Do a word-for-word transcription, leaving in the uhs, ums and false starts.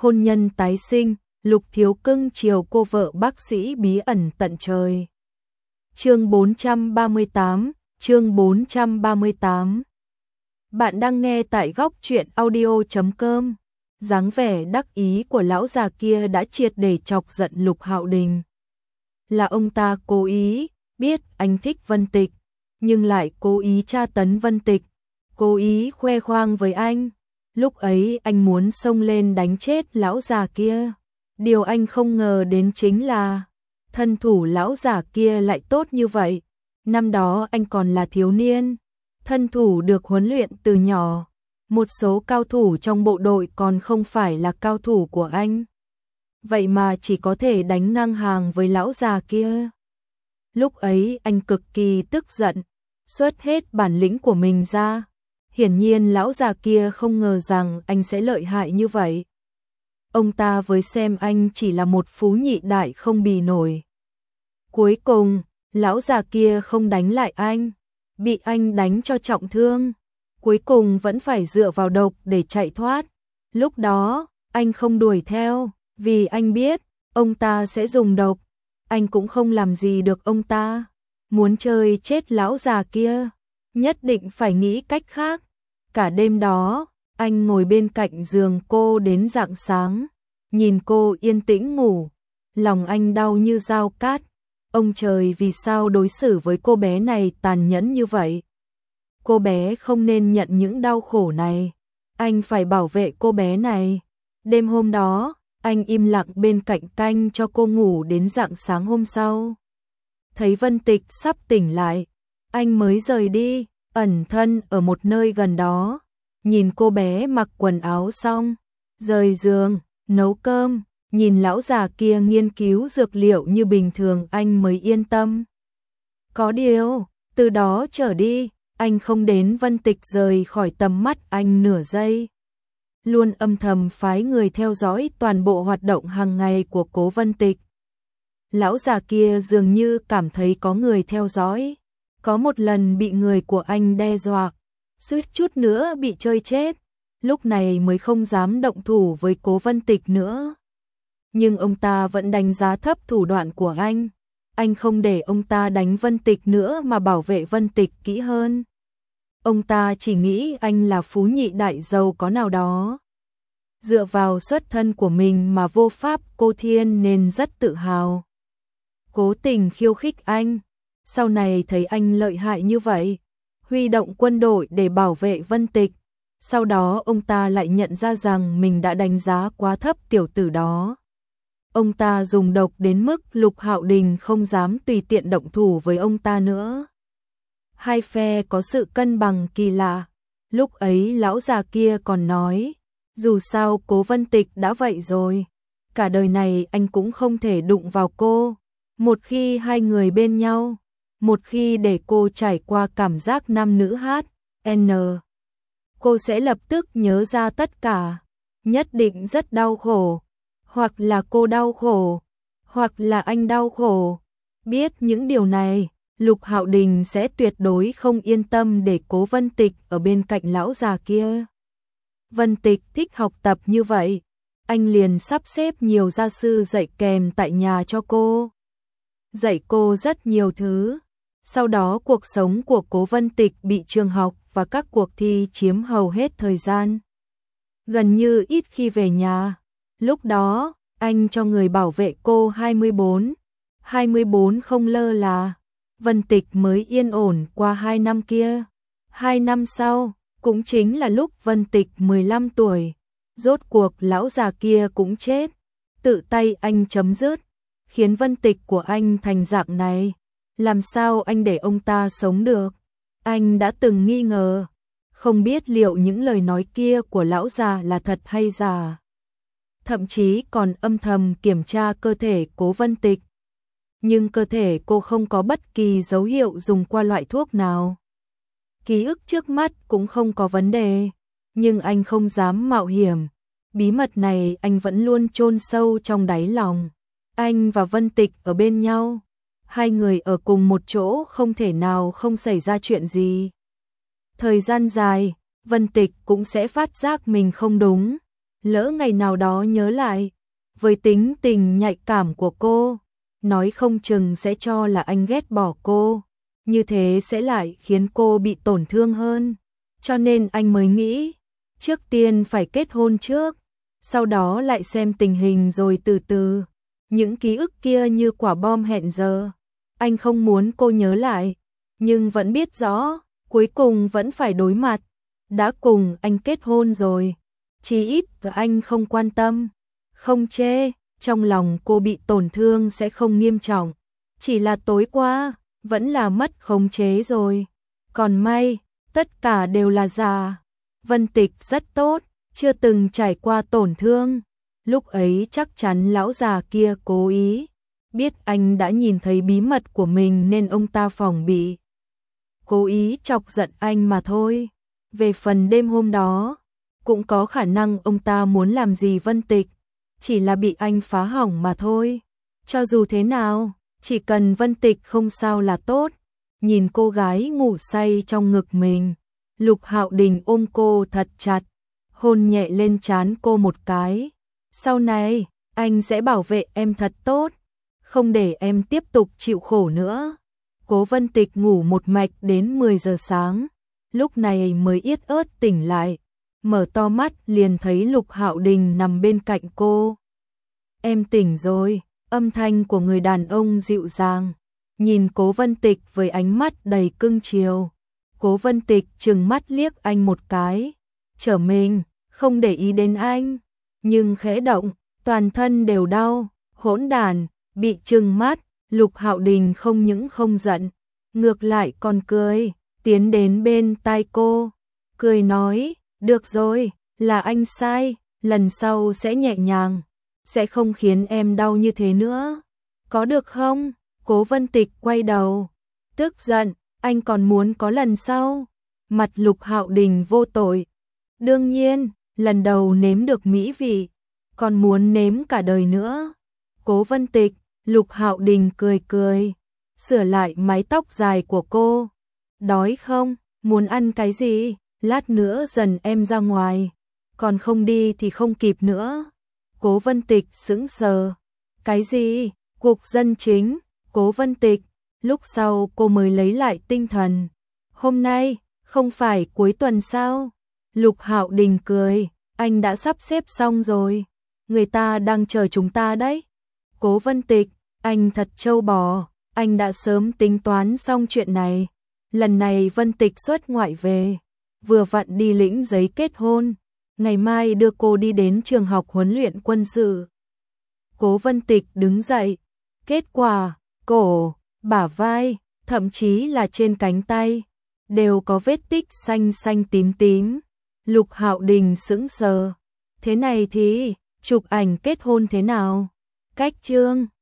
hôn nhân tái sinh, Lục Thiếu cưng chiều cô vợ bác sĩ bí ẩn tận trời. Chương bốn trăm ba mươi tám, chương bốn trăm ba mươi tám. Bạn đang nghe tại góc truyện audio chấm com. Dáng vẻ đắc ý của lão già kia đã triệt để chọc giận Lục Hạo Đình. Là ông ta cố ý, biết anh thích Vân Tịch, nhưng lại cố ý tra tấn Vân Tịch, cố ý khoe khoang với anh. Lúc ấy anh muốn xông lên đánh chết lão già kia. Điều anh không ngờ đến chính là thân thủ lão già kia lại tốt như vậy. Năm đó anh còn là thiếu niên, thân thủ được huấn luyện từ nhỏ. Một số cao thủ trong bộ đội còn không phải là cao thủ của anh. Vậy mà chỉ có thể đánh ngang hàng với lão già kia. Lúc ấy anh cực kỳ tức giận, xuất hết bản lĩnh của mình ra. Hiển nhiên lão già kia không ngờ rằng anh sẽ lợi hại như vậy. Ông ta với xem anh chỉ là một phú nhị đại không bì nổi. Cuối cùng, lão già kia không đánh lại anh, bị anh đánh cho trọng thương. Cuối cùng vẫn phải dựa vào độc để chạy thoát. Lúc đó, anh không đuổi theo, vì anh biết, ông ta sẽ dùng độc. Anh cũng không làm gì được ông ta. Muốn chơi chết lão già kia, nhất định phải nghĩ cách khác. Cả đêm đó, anh ngồi bên cạnh giường cô đến rạng sáng, nhìn cô yên tĩnh ngủ, lòng anh đau như dao cát. Ông trời, vì sao đối xử với cô bé này tàn nhẫn như vậy? Cô bé không nên nhận những đau khổ này, anh phải bảo vệ cô bé này. Đêm hôm đó, anh im lặng bên cạnh canh cho cô ngủ đến rạng sáng hôm sau. Thấy Vân Tịch sắp tỉnh lại, anh mới rời đi, ẩn thân ở một nơi gần đó. Nhìn cô bé mặc quần áo xong, rời giường, nấu cơm, nhìn lão già kia nghiên cứu dược liệu như bình thường, anh mới yên tâm. Có điều, từ đó trở đi, anh không đến Vân Tịch rời khỏi tầm mắt anh nửa giây. Luôn âm thầm phái người theo dõi toàn bộ hoạt động hàng ngày của Cố Vân Tịch. Lão già kia dường như cảm thấy có người theo dõi. Có một lần bị người của anh đe dọa, suýt chút nữa bị chơi chết. Lúc này mới không dám động thủ với Cố Vân Tịch nữa. Nhưng ông ta vẫn đánh giá thấp thủ đoạn của anh. Anh không để ông ta đánh Vân Tịch nữa mà bảo vệ Vân Tịch kỹ hơn. Ông ta chỉ nghĩ anh là phú nhị đại giàu có nào đó. Dựa vào xuất thân của mình mà vô pháp cô thiên nên rất tự hào. Cố tình khiêu khích anh. Sau này thấy anh lợi hại như vậy, huy động quân đội để bảo vệ Vân Tịch. Sau đó ông ta lại nhận ra rằng mình đã đánh giá quá thấp tiểu tử đó. Ông ta dùng độc đến mức Lục Hạo Đình không dám tùy tiện động thủ với ông ta nữa. Hai phe có sự cân bằng kỳ lạ. Lúc ấy lão già kia còn nói, dù sao Cố Vân Tịch đã vậy rồi, cả đời này anh cũng không thể đụng vào cô. Một khi hai người bên nhau, một khi để cô trải qua cảm giác nam nữ hát, N, cô sẽ lập tức nhớ ra tất cả, nhất định rất đau khổ. Hoặc là cô đau khổ, hoặc là anh đau khổ. Biết những điều này, Lục Hạo Đình sẽ tuyệt đối không yên tâm để Cố Vân Tịch ở bên cạnh lão già kia. Vân Tịch thích học tập như vậy, anh liền sắp xếp nhiều gia sư dạy kèm tại nhà cho cô. Dạy cô rất nhiều thứ. Sau đó cuộc sống của Cố Vân Tịch bị trường học và các cuộc thi chiếm hầu hết thời gian. Gần như ít khi về nhà. Lúc đó, anh cho người bảo vệ cô hai mươi bốn. hai mươi bốn không lơ là. Vân Tịch mới yên ổn qua hai năm kia. Hai năm sau, cũng chính là lúc Vân Tịch mười lăm tuổi. Rốt cuộc lão già kia cũng chết. Tự tay anh chấm dứt. Khiến Vân Tịch của anh thành dạng này. Làm sao anh để ông ta sống được? Anh đã từng nghi ngờ. Không biết liệu những lời nói kia của lão già là thật hay giả. Thậm chí còn âm thầm kiểm tra cơ thể Cố Vân Tịch. Nhưng cơ thể cô không có bất kỳ dấu hiệu dùng qua loại thuốc nào. Ký ức trước mắt cũng không có vấn đề. Nhưng anh không dám mạo hiểm. Bí mật này anh vẫn luôn chôn sâu trong đáy lòng. Anh và Vân Tịch ở bên nhau. Hai người ở cùng một chỗ không thể nào không xảy ra chuyện gì. Thời gian dài, Vân Tịch cũng sẽ phát giác mình không đúng. lỡ ngày nào đó nhớ lại, với tính tình nhạy cảm của cô, nói không chừng sẽ cho là anh ghét bỏ cô, như thế sẽ lại khiến cô bị tổn thương hơn. Cho nên anh mới nghĩ, trước tiên phải kết hôn trước, sau đó lại xem tình hình rồi từ từ. Những ký ức kia như quả bom hẹn giờ, anh không muốn cô nhớ lại, nhưng vẫn biết rõ, cuối cùng vẫn phải đối mặt. Đã cùng anh kết hôn rồi, chỉ ít và anh không quan tâm, không chê, trong lòng cô bị tổn thương sẽ không nghiêm trọng. Chỉ là tối qua, vẫn là mất khống chế rồi. Còn may, tất cả đều là giả. Vân Tịch rất tốt, chưa từng trải qua tổn thương. Lúc ấy chắc chắn lão già kia cố ý, biết anh đã nhìn thấy bí mật của mình nên ông ta phòng bị, cố ý chọc giận anh mà thôi. Về phần đêm hôm đó, cũng có khả năng ông ta muốn làm gì Vân Tịch, chỉ là bị anh phá hỏng mà thôi. Cho dù thế nào, chỉ cần Vân Tịch không sao là tốt. Nhìn cô gái ngủ say trong ngực mình, Lục Hạo Đình ôm cô thật chặt, hôn nhẹ lên trán cô một cái. Sau này, anh sẽ bảo vệ em thật tốt, không để em tiếp tục chịu khổ nữa. Cố Vân Tịch ngủ một mạch đến mười giờ sáng, lúc này mới yết ớt tỉnh lại, mở to mắt liền thấy Lục Hạo Đình nằm bên cạnh cô. Em tỉnh rồi, âm thanh của người đàn ông dịu dàng, nhìn Cố Vân Tịch với ánh mắt đầy cưng chiều. Cố Vân Tịch trừng mắt liếc anh một cái, trở mình, không để ý đến anh, nhưng khẽ động, toàn thân đều đau, hỗn đàn, bị trừng mắt. Lục Hạo Đình không những không giận, ngược lại còn cười, tiến đến bên tai cô, cười nói, được rồi, là anh sai, lần sau sẽ nhẹ nhàng, sẽ không khiến em đau như thế nữa, có được không? Cố Vân Tịch quay đầu, tức giận, anh còn muốn có lần sau? Mặt Lục Hạo Đình vô tội, đương nhiên, lần đầu nếm được mỹ vị, còn muốn nếm cả đời nữa. Cố Vân Tịch, Lục Hạo Đình cười cười, sửa lại mái tóc dài của cô. Đói không? Muốn ăn cái gì? Lát nữa dần em ra ngoài, còn không đi thì không kịp nữa. Cố Vân Tịch sững sờ. Cái gì? Cục dân chính? Cố Vân Tịch, lúc sau cô mới lấy lại tinh thần. Hôm nay, không phải cuối tuần sao? Lục Hạo Đình cười, anh đã sắp xếp xong rồi. Người ta đang chờ chúng ta đấy. Cố Vân Tịch, anh thật trâu bò, anh đã sớm tính toán xong chuyện này. Lần này Vân Tịch xuất ngoại về, vừa vặn đi lĩnh giấy kết hôn, ngày mai đưa cô đi đến trường học huấn luyện quân sự. Cố Vân Tịch đứng dậy, kết quả, cổ, bả vai, thậm chí là trên cánh tay, đều có vết tích xanh xanh tím tím. Lục Hạo Đình sững sờ, thế này thì, chụp ảnh kết hôn thế nào? Cách trương